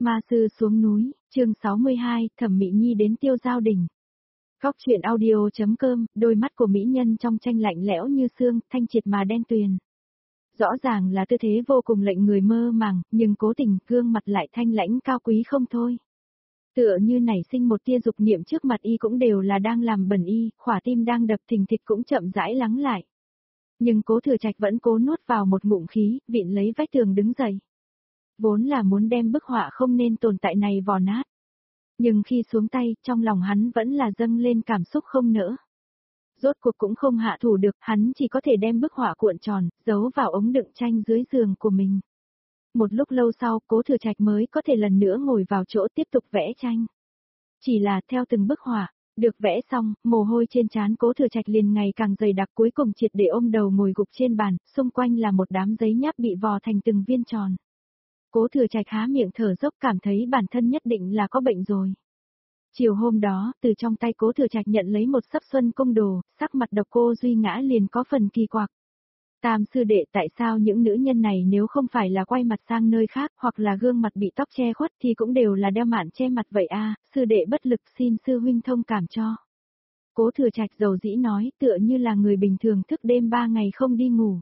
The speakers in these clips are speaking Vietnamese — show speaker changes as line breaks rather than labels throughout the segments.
Ma sư xuống núi, chương 62, Thẩm Mị Nhi đến Tiêu Giao Đỉnh. Góc truyện audio.com, đôi mắt của mỹ nhân trong tranh lạnh lẽo như xương, thanh triệt mà đen tuyền. Rõ ràng là tư thế vô cùng lệnh người mơ màng, nhưng cố tình gương mặt lại thanh lãnh cao quý không thôi. Tựa như nảy sinh một tia dục niệm trước mặt y cũng đều là đang làm bẩn y, khỏa tim đang đập thình thịch cũng chậm rãi lắng lại. Nhưng Cố Thừa Trạch vẫn cố nuốt vào một ngụm khí, vịn lấy vách tường đứng dậy. Vốn là muốn đem bức họa không nên tồn tại này vò nát. Nhưng khi xuống tay, trong lòng hắn vẫn là dâng lên cảm xúc không nỡ. Rốt cuộc cũng không hạ thủ được, hắn chỉ có thể đem bức họa cuộn tròn, giấu vào ống đựng tranh dưới giường của mình. Một lúc lâu sau, Cố Thừa Trạch mới có thể lần nữa ngồi vào chỗ tiếp tục vẽ tranh. Chỉ là theo từng bức họa, được vẽ xong, mồ hôi trên trán Cố Thừa Trạch liền ngày càng dày đặc, cuối cùng triệt để ôm đầu ngồi gục trên bàn, xung quanh là một đám giấy nháp bị vò thành từng viên tròn. Cố Thừa Trạch há miệng thở dốc, cảm thấy bản thân nhất định là có bệnh rồi. Chiều hôm đó, từ trong tay Cố Thừa Trạch nhận lấy một sấp Xuân Cung đồ, sắc mặt Độc Cô Duy Ngã liền có phần kỳ quặc. Tam sư đệ, tại sao những nữ nhân này nếu không phải là quay mặt sang nơi khác hoặc là gương mặt bị tóc che khuất thì cũng đều là đeo mạn che mặt vậy a? Sư đệ bất lực, xin sư huynh thông cảm cho. Cố Thừa Trạch dầu dĩ nói, tựa như là người bình thường thức đêm 3 ngày không đi ngủ.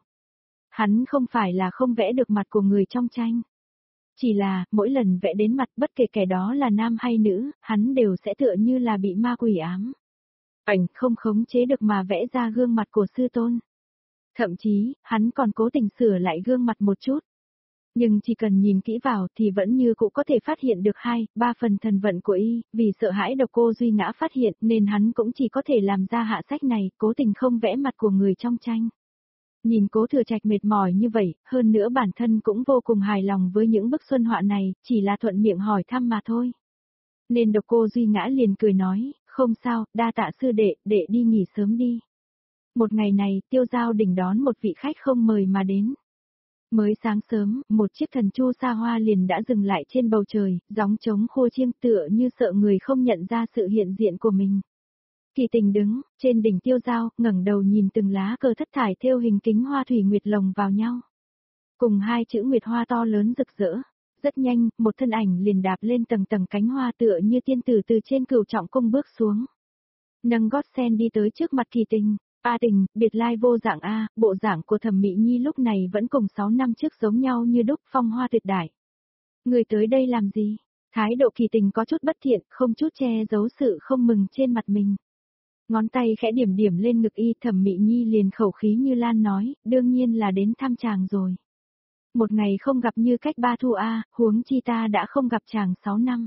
Hắn không phải là không vẽ được mặt của người trong tranh. Chỉ là, mỗi lần vẽ đến mặt bất kể kẻ đó là nam hay nữ, hắn đều sẽ tựa như là bị ma quỷ ám. Ảnh không khống chế được mà vẽ ra gương mặt của sư tôn. Thậm chí, hắn còn cố tình sửa lại gương mặt một chút. Nhưng chỉ cần nhìn kỹ vào thì vẫn như cũng có thể phát hiện được 2-3 phần thần vận của y, vì sợ hãi Độc Cô Duy Ngã phát hiện nên hắn cũng chỉ có thể làm ra hạ sách này, cố tình không vẽ mặt của người trong tranh. Nhìn Cố Thừa Trạch mệt mỏi như vậy, hơn nữa bản thân cũng vô cùng hài lòng với những bức xuân họa này, chỉ là thuận miệng hỏi thăm mà thôi. Nên Độc Cô Duy Ngã liền cười nói, không sao, đa tạ sư đệ, đệ đi nghỉ sớm đi. Một ngày này, Tiêu Giao Đỉnh đón một vị khách không mời mà đến. Mới sáng sớm, một chiếc thần chu xa hoa liền đã dừng lại trên bầu trời, gióng trống khô chiêng tựa như sợ người không nhận ra sự hiện diện của mình. Kỳ Tình đứng trên đỉnh Tiêu Giao, ngẩng đầu nhìn từng lá cờ thất thải thêu hình kính hoa thủy nguyệt lồng vào nhau. Cùng 2 chữ nguyệt hoa to lớn rực rỡ. Rất nhanh, một thân ảnh liền đạp lên tầng tầng cánh hoa tựa như tiên tử từ trên Cửu Trọng Cung bước xuống. Nâng gót sen đi tới trước mặt Kỳ Tình. A Tình, biệt lai vô dạng a, bộ dạng của Thẩm Mị Nhi lúc này vẫn cùng 6 năm trước giống nhau như đúc, phong hoa tuyệt đại. Người tới đây làm gì? Thái độ Kỳ Tình có chút bất thiện, không chút che giấu sự không mừng trên mặt mình. Ngón tay khẽ điểm điểm lên ngực y, Thẩm Mị Nhi liền khẩu khí như lan nói, đương nhiên là đến thăm chàng rồi. Một ngày không gặp như cách 3 thu a, huống chi ta đã không gặp chàng 6 năm.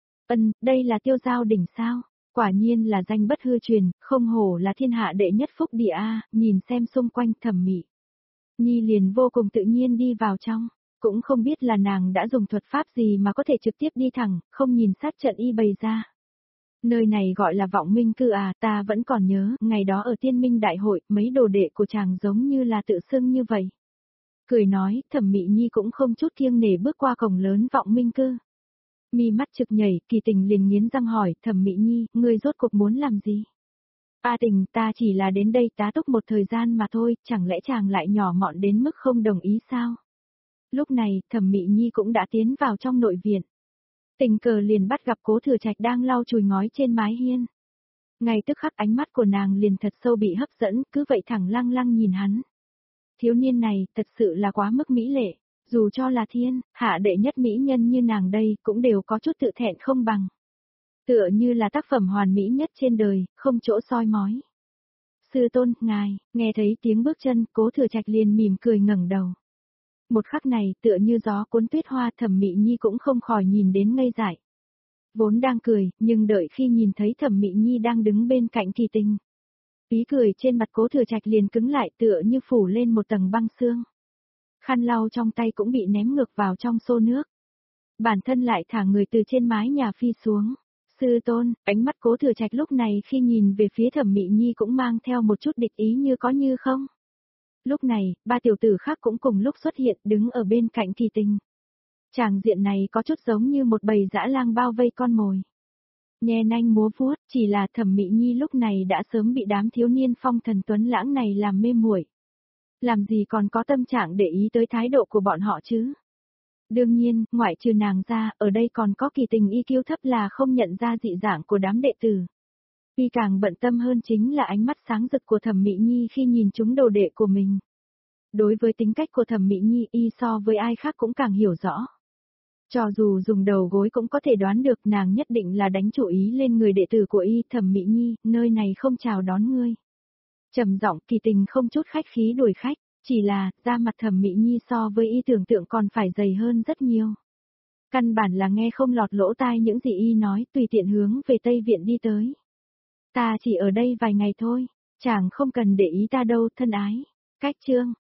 Đây là Tiêu Giao Đỉnh sao? Quả nhiên là danh bất hư truyền, không hổ là thiên hạ đệ nhất phúc địa a, nhìn xem xung quanh Thẩm Mị Nhi liền vô cùng tự nhiên đi vào trong, cũng không biết là nàng đã dùng thuật pháp gì mà có thể trực tiếp đi thẳng, không nhìn sát trận y bày ra. Nơi này gọi là Vọng Minh Cư à, ta vẫn còn nhớ, ngày đó ở Tiên Minh Đại hội, mấy đồ đệ của chàng giống như là tự xưng như vậy. Cười nói, Thẩm Mị Nhi cũng không chút kiêng nể bước qua cổng lớn Vọng Minh Cư. Mi mắt trực nhảy, Kỳ Tình liền nghiến răng hỏi, Thẩm Mị Nhi, ngươi rốt cuộc muốn làm gì? A Tình, ta chỉ là đến đây tá túc một thời gian mà thôi, chẳng lẽ chàng lại nhỏ mọn đến mức không đồng ý sao? Lúc này, Thẩm Mị Nhi cũng đã tiến vào trong nội viện. Tình cờ liền bắt gặp Cố Thừa Trạch đang lau chùi ngói trên mái hiên. Ngay tức khắc ánh mắt của nàng liền thật sâu bị hấp dẫn, cứ vậy thẳng lăng lăng nhìn hắn. Thiếu niên này, thật sự là quá mức mỹ lệ, dù cho là thiên, hạ đệ nhất mỹ nhân như nàng đây, cũng đều có chút tự thẹn không bằng. Tựa như là tác phẩm hoàn mỹ nhất trên đời, không chỗ soi mói. Sư tôn, ngài, nghe thấy tiếng bước chân, Cố Thừa Trạch liền mỉm cười ngẩng đầu. Một khắc này, tựa như gió cuốn tuyết hoa, Thẩm Mị Nhi cũng không khỏi nhìn đến ngây dại. Vốn đang cười, nhưng đợi khi nhìn thấy Thẩm Mị Nhi đang đứng bên cạnh Kỳ Tình. Ý cười trên mặt Cố Thừa Trạch liền cứng lại, tựa như phủ lên một tầng băng xương. Khăn lau trong tay cũng bị ném ngược vào trong xô nước. Bản thân lại thả người từ trên mái nhà phi xuống. Sư tôn, ánh mắt Cố Thừa Trạch lúc này khi nhìn về phía Thẩm Mị Nhi cũng mang theo một chút địch ý như có như không. Lúc này, 3 tiểu tử khác cũng cùng lúc xuất hiện đứng ở bên cạnh Kỳ Tình. Tràng diện này có chút giống như một bầy dã lang bao vây con mồi. Nhe nanh múa vuốt, chỉ là Thẩm Mị Nhi lúc này đã sớm bị đám thiếu niên phong thần tuấn lãng này làm mê muội. Làm gì còn có tâm trạng để ý tới thái độ của bọn họ chứ? Đương nhiên, ngoại trừ nàng ra, ở đây còn có Kỳ Tình IQ thấp là không nhận ra dị dạng của đám đệ tử. Y càng bận tâm hơn chính là ánh mắt sáng rực của Thẩm Mị Nhi khi nhìn chúng đồ đệ của mình. Đối với tính cách của Thẩm Mị Nhi, y so với ai khác cũng càng hiểu rõ. Cho dù dùng đầu gối cũng có thể đoán được nàng nhất định là đánh chủ ý lên người đệ tử của y. Thẩm Mị Nhi, nơi này không chào đón ngươi. Trầm giọng Kỳ Tình không chút khách khí đuổi khách, chỉ là, da mặt Thẩm Mị Nhi so với y tưởng tượng còn phải dày hơn rất nhiều. Căn bản là nghe không lọt lỗ tai những gì y nói, tùy tiện hướng về Tây Viện đi tới. Ta chỉ ở đây vài ngày thôi, chàng không cần để ý ta đâu thân ái. Cách chương